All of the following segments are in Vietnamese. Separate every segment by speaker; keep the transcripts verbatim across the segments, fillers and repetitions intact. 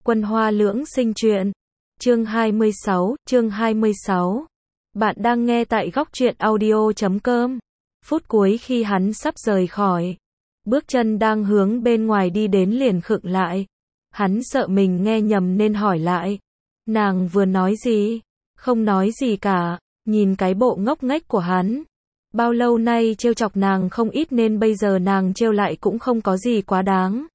Speaker 1: Quân Hoa Lưỡng Sinh Truyện. Chương hai mươi sáu, chương hai mươi sáu. Bạn đang nghe tại góc truyện audio chấm com. Phút cuối khi hắn sắp rời khỏi, bước chân đang hướng bên ngoài đi đến liền khựng lại. Hắn sợ mình nghe nhầm nên hỏi lại. Nàng vừa nói gì? Không nói gì cả, nhìn cái bộ ngốc nghếch của hắn. Bao lâu nay trêu chọc nàng không ít nên bây giờ nàng trêu lại cũng không có gì quá đáng.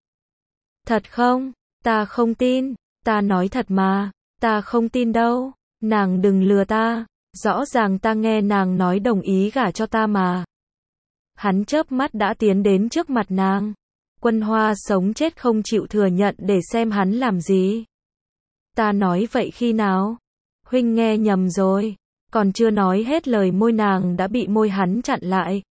Speaker 1: Thật không? Ta không tin, ta nói thật mà, ta không tin đâu, nàng đừng lừa ta, rõ ràng ta nghe nàng nói đồng ý gả cho ta mà. Hắn chớp mắt đã tiến đến trước mặt nàng. Quân Hoa sống chết không chịu thừa nhận để xem hắn làm gì. Ta nói vậy khi nào? Huynh nghe nhầm rồi. Còn chưa nói hết lời môi nàng đã bị môi hắn chặn lại.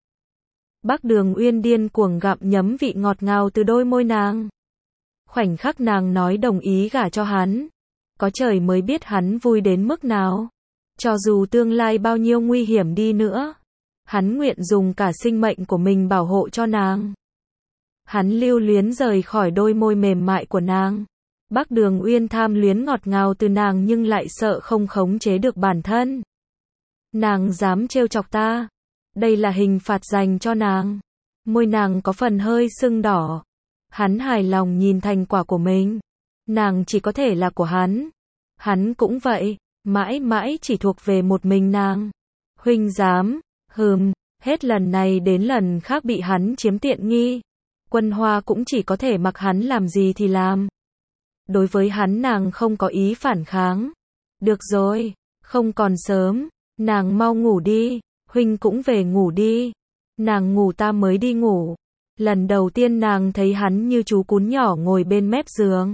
Speaker 1: Bắc Đường Uyên điên cuồng gặm nhấm vị ngọt ngào từ đôi môi nàng. Khoảnh khắc nàng nói đồng ý gả cho hắn, có trời mới biết hắn vui đến mức nào. Cho dù tương lai bao nhiêu nguy hiểm đi nữa, hắn nguyện dùng cả sinh mệnh của mình bảo hộ cho nàng. Hắn lưu luyến rời khỏi đôi môi mềm mại của nàng. Bắc Đường Uyên tham luyến ngọt ngào từ nàng nhưng lại sợ không khống chế được bản thân. Nàng dám trêu chọc ta, đây là hình phạt dành cho nàng. Môi nàng có phần hơi sưng đỏ. Hắn hài lòng nhìn thành quả của mình. Nàng chỉ có thể là của hắn. Hắn cũng vậy, mãi mãi chỉ thuộc về một mình nàng. Huynh dám, hừm, hết lần này đến lần khác bị hắn chiếm tiện nghi. Quân Hoa cũng chỉ có thể mặc hắn làm gì thì làm. Đối với hắn nàng không có ý phản kháng. Được rồi, không còn sớm, nàng mau ngủ đi, huynh cũng về ngủ đi. Nàng ngủ ta mới đi ngủ. Lần đầu tiên nàng thấy hắn như chú cún nhỏ ngồi bên mép giường.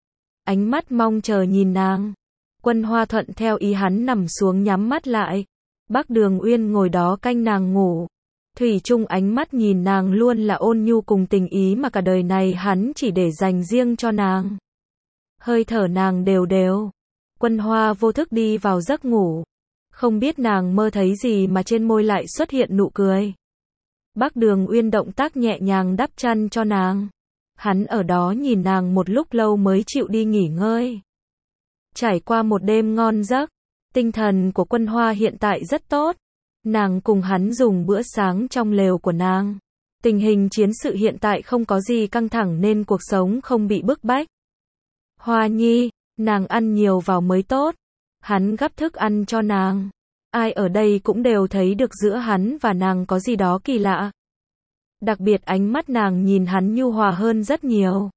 Speaker 1: Ánh mắt mong chờ nhìn nàng. Quân Hoa thuận theo ý hắn nằm xuống nhắm mắt lại. Bắc Đường Uyên ngồi đó canh nàng ngủ. Thủy chung ánh mắt nhìn nàng luôn là ôn nhu cùng tình ý mà cả đời này hắn chỉ để dành riêng cho nàng. Hơi thở nàng đều đều. Quân Hoa vô thức đi vào giấc ngủ. Không biết nàng mơ thấy gì mà trên môi lại xuất hiện nụ cười. Bắc Đường Uyên động tác nhẹ nhàng đắp chăn cho nàng. Hắn ở đó nhìn nàng một lúc lâu mới chịu đi nghỉ ngơi. Trải qua một đêm ngon giấc, tinh thần của Quân Hoa hiện tại rất tốt. Nàng cùng hắn dùng bữa sáng trong lều của nàng. Tình hình chiến sự hiện tại không có gì căng thẳng nên cuộc sống không bị bức bách. Hoa Nhi, nàng ăn nhiều vào mới tốt. Hắn gắp thức ăn cho nàng. Ai ở đây cũng đều thấy được giữa hắn và nàng có gì đó kỳ lạ. Đặc biệt ánh mắt nàng nhìn hắn nhu hòa hơn rất nhiều.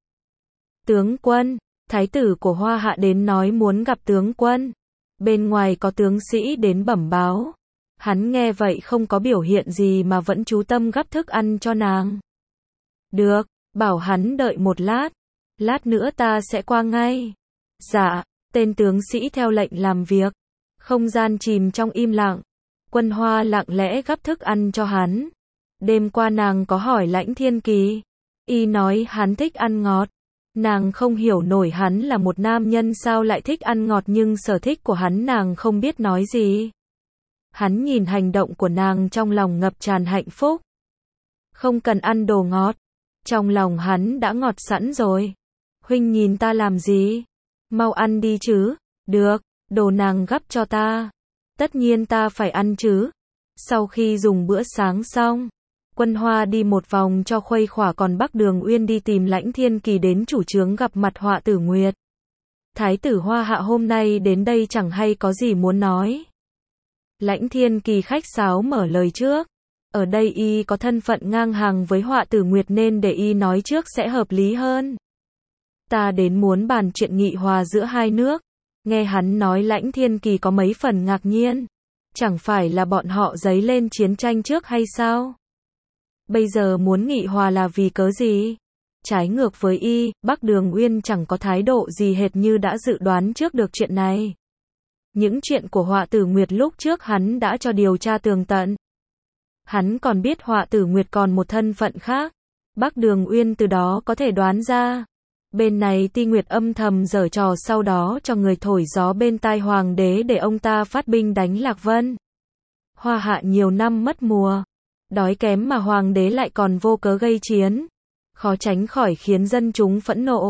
Speaker 1: Tướng quân, thái tử của Hoa Hạ đến nói muốn gặp tướng quân. Bên ngoài có tướng sĩ đến bẩm báo. Hắn nghe vậy không có biểu hiện gì mà vẫn chú tâm gắp thức ăn cho nàng. Được, bảo hắn đợi một lát. Lát nữa ta sẽ qua ngay. Dạ, tên tướng sĩ theo lệnh làm việc. Không gian chìm trong im lặng. Quân Hoa lặng lẽ gắp thức ăn cho hắn. Đêm qua nàng có hỏi Lãnh Thiên Kỳ. Y nói hắn thích ăn ngọt. Nàng không hiểu nổi hắn là một nam nhân sao lại thích ăn ngọt nhưng sở thích của hắn nàng không biết nói gì. Hắn nhìn hành động của nàng trong lòng ngập tràn hạnh phúc. Không cần ăn đồ ngọt. Trong lòng hắn đã ngọt sẵn rồi. Huynh nhìn ta làm gì? Mau ăn đi chứ. Được, đồ nàng gắp cho ta. Tất nhiên ta phải ăn chứ. Sau khi dùng bữa sáng xong, Quân Hoa đi một vòng cho khuây khỏa còn Bắc Đường Uyên đi tìm Lãnh Thiên Kỳ đến chủ trướng gặp mặt Họa Tử Nguyệt. Thái tử Hoa Hạ hôm nay đến đây chẳng hay có gì muốn nói. Lãnh Thiên Kỳ khách sáo mở lời trước. Ở đây y có thân phận ngang hàng với Họa Tử Nguyệt nên để y nói trước sẽ hợp lý hơn. Ta đến muốn bàn chuyện nghị hòa giữa hai nước. Nghe hắn nói Lãnh Thiên Kỳ có mấy phần ngạc nhiên. Chẳng phải là bọn họ dấy lên chiến tranh trước hay sao? Bây giờ muốn nghị hòa là vì cớ gì? Trái ngược với y, Bắc Đường Uyên chẳng có thái độ gì hệt như đã dự đoán trước được chuyện này. Những chuyện của Họa Tử Nguyệt lúc trước hắn đã cho điều tra tường tận. Hắn còn biết Họa Tử Nguyệt còn một thân phận khác. Bắc Đường Uyên từ đó có thể đoán ra. Bên này Ti Nguyệt âm thầm giở trò sau đó cho người thổi gió bên tai hoàng đế để ông ta phát binh đánh Lạc Vân. Hoa Hạ nhiều năm mất mùa. Đói kém mà hoàng đế lại còn vô cớ gây chiến. Khó tránh khỏi khiến dân chúng phẫn nộ.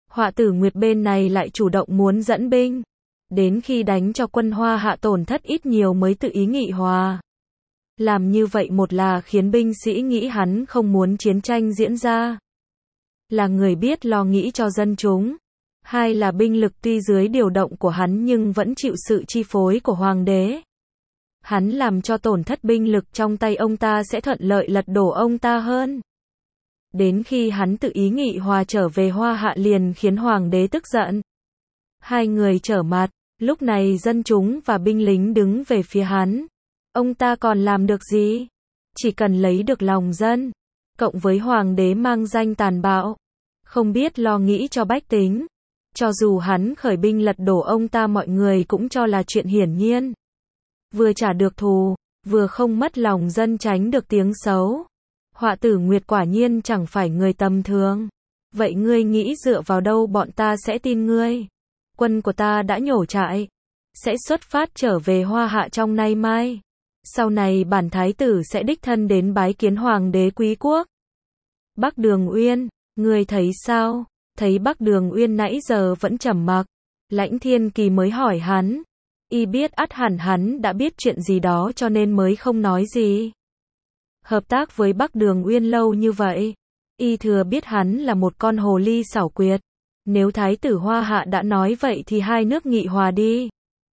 Speaker 1: Họa tử Nguyệt bên này lại chủ động muốn dẫn binh. Đến khi đánh cho quân Hoa Hạ tổn thất ít nhiều mới tự ý nghị hòa. Làm như vậy một là khiến binh sĩ nghĩ hắn không muốn chiến tranh diễn ra. Là người biết lo nghĩ cho dân chúng. Hai là binh lực tuy dưới điều động của hắn nhưng vẫn chịu sự chi phối của hoàng đế. Hắn làm cho tổn thất binh lực trong tay ông ta sẽ thuận lợi lật đổ ông ta hơn. Đến khi hắn tự ý nghị hòa trở về Hoa Hạ liền khiến hoàng đế tức giận. Hai người trở mặt, lúc này dân chúng và binh lính đứng về phía hắn. Ông ta còn làm được gì? Chỉ cần lấy được lòng dân, cộng với hoàng đế mang danh tàn bạo, không biết lo nghĩ cho bách tính. Cho dù hắn khởi binh lật đổ ông ta mọi người cũng cho là chuyện hiển nhiên. Vừa trả được thù, vừa không mất lòng dân tránh được tiếng xấu. Họa tử Nguyệt quả nhiên chẳng phải người tầm thường. Vậy ngươi nghĩ dựa vào đâu bọn ta sẽ tin ngươi? Quân của ta đã nhổ trại, sẽ xuất phát trở về Hoa Hạ trong nay mai. Sau này bản thái tử sẽ đích thân đến bái kiến hoàng đế quý quốc. Bắc Đường Uyên, ngươi thấy sao? Thấy Bắc Đường Uyên nãy giờ vẫn trầm mặc, Lãnh Thiên Kỳ mới hỏi hắn. Y biết ắt hẳn hắn đã biết chuyện gì đó cho nên mới không nói gì. Hợp tác với Bắc Đường Uyên lâu như vậy, Y thừa biết hắn là một con hồ ly xảo quyệt. Nếu thái tử Hoa Hạ đã nói vậy thì hai nước nghị hòa đi.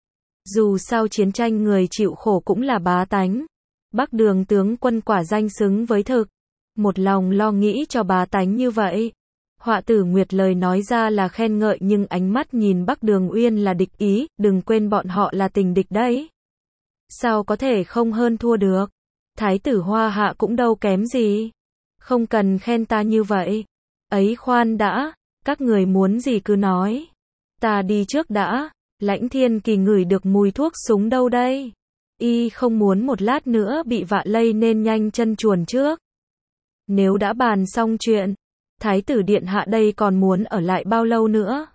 Speaker 1: Dù sao chiến tranh người chịu khổ cũng là bá tánh. Bắc Đường tướng quân quả danh xứng với thực. Một lòng lo nghĩ cho bá tánh như vậy. Họa tử Nguyệt lời nói ra là khen ngợi nhưng ánh mắt nhìn Bắc Đường Uyên là địch ý, đừng quên bọn họ là tình địch đấy. Sao có thể không hơn thua được? Thái tử Hoa Hạ cũng đâu kém gì. Không cần khen ta như vậy. Ấy khoan đã, các người muốn gì cứ nói. Ta đi trước đã. Lãnh Thiên Kỳ ngửi được mùi thuốc súng đâu đây. Y không muốn một lát nữa bị vạ lây nên nhanh chân chuồn trước. Nếu đã bàn xong chuyện, Thái tử điện hạ đây còn muốn ở lại bao lâu nữa?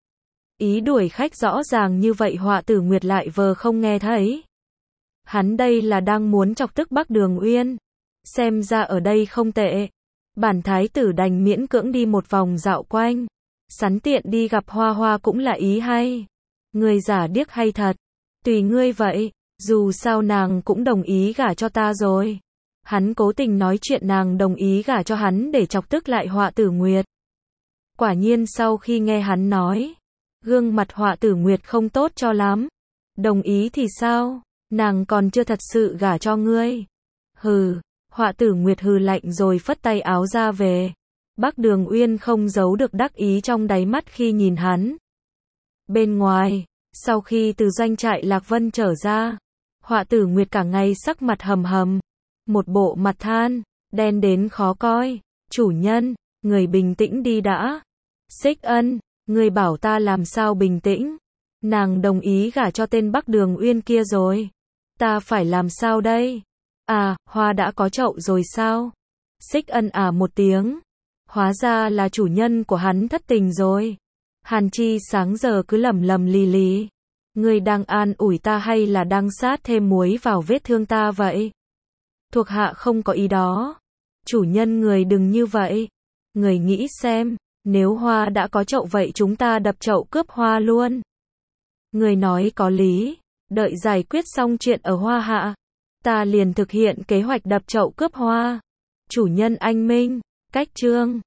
Speaker 1: Ý đuổi khách rõ ràng như vậy Họa tử Nguyệt lại vờ không nghe thấy. Hắn đây là đang muốn chọc tức Bắc Đường Uyên. Xem ra ở đây không tệ. Bản thái tử đành miễn cưỡng đi một vòng dạo quanh. Sắn tiện đi gặp Hoa Hoa cũng là ý hay. Người giả điếc hay thật. Tùy ngươi vậy, dù sao nàng cũng đồng ý gả cho ta rồi. Hắn cố tình nói chuyện nàng đồng ý gả cho hắn để chọc tức lại Họa tử Nguyệt. Quả nhiên sau khi nghe hắn nói, gương mặt Họa tử Nguyệt không tốt cho lắm. Đồng ý thì sao? Nàng còn chưa thật sự gả cho ngươi. Hừ, Họa tử Nguyệt hừ lạnh rồi phất tay áo ra về. Bắc Đường Uyên không giấu được đắc ý trong đáy mắt khi nhìn hắn. Bên ngoài, sau khi từ doanh trại Lạc Vân trở ra, Họa tử Nguyệt cả ngày sắc mặt hầm hầm. Một bộ mặt than, đen đến khó coi. Chủ nhân, người bình tĩnh đi đã. Xích Ân, người bảo ta làm sao bình tĩnh? Nàng đồng ý gả cho tên Bắc Đường Uyên kia rồi. Ta phải làm sao đây? À, Hoa đã có chậu rồi sao? Xích Ân à một tiếng. Hóa ra là chủ nhân của hắn thất tình rồi. Hàn Chi sáng giờ cứ lầm lầm lì lì. Ngươi đang an ủi ta hay là đang sát thêm muối vào vết thương ta vậy? Thuộc hạ không có ý đó. Chủ nhân người đừng như vậy. Người nghĩ xem, nếu Hoa đã có chậu vậy chúng ta đập chậu cướp Hoa luôn. Người nói có lý. Đợi giải quyết xong chuyện ở Hoa Hạ, ta liền thực hiện kế hoạch đập chậu cướp Hoa. Chủ nhân anh minh, cách chương.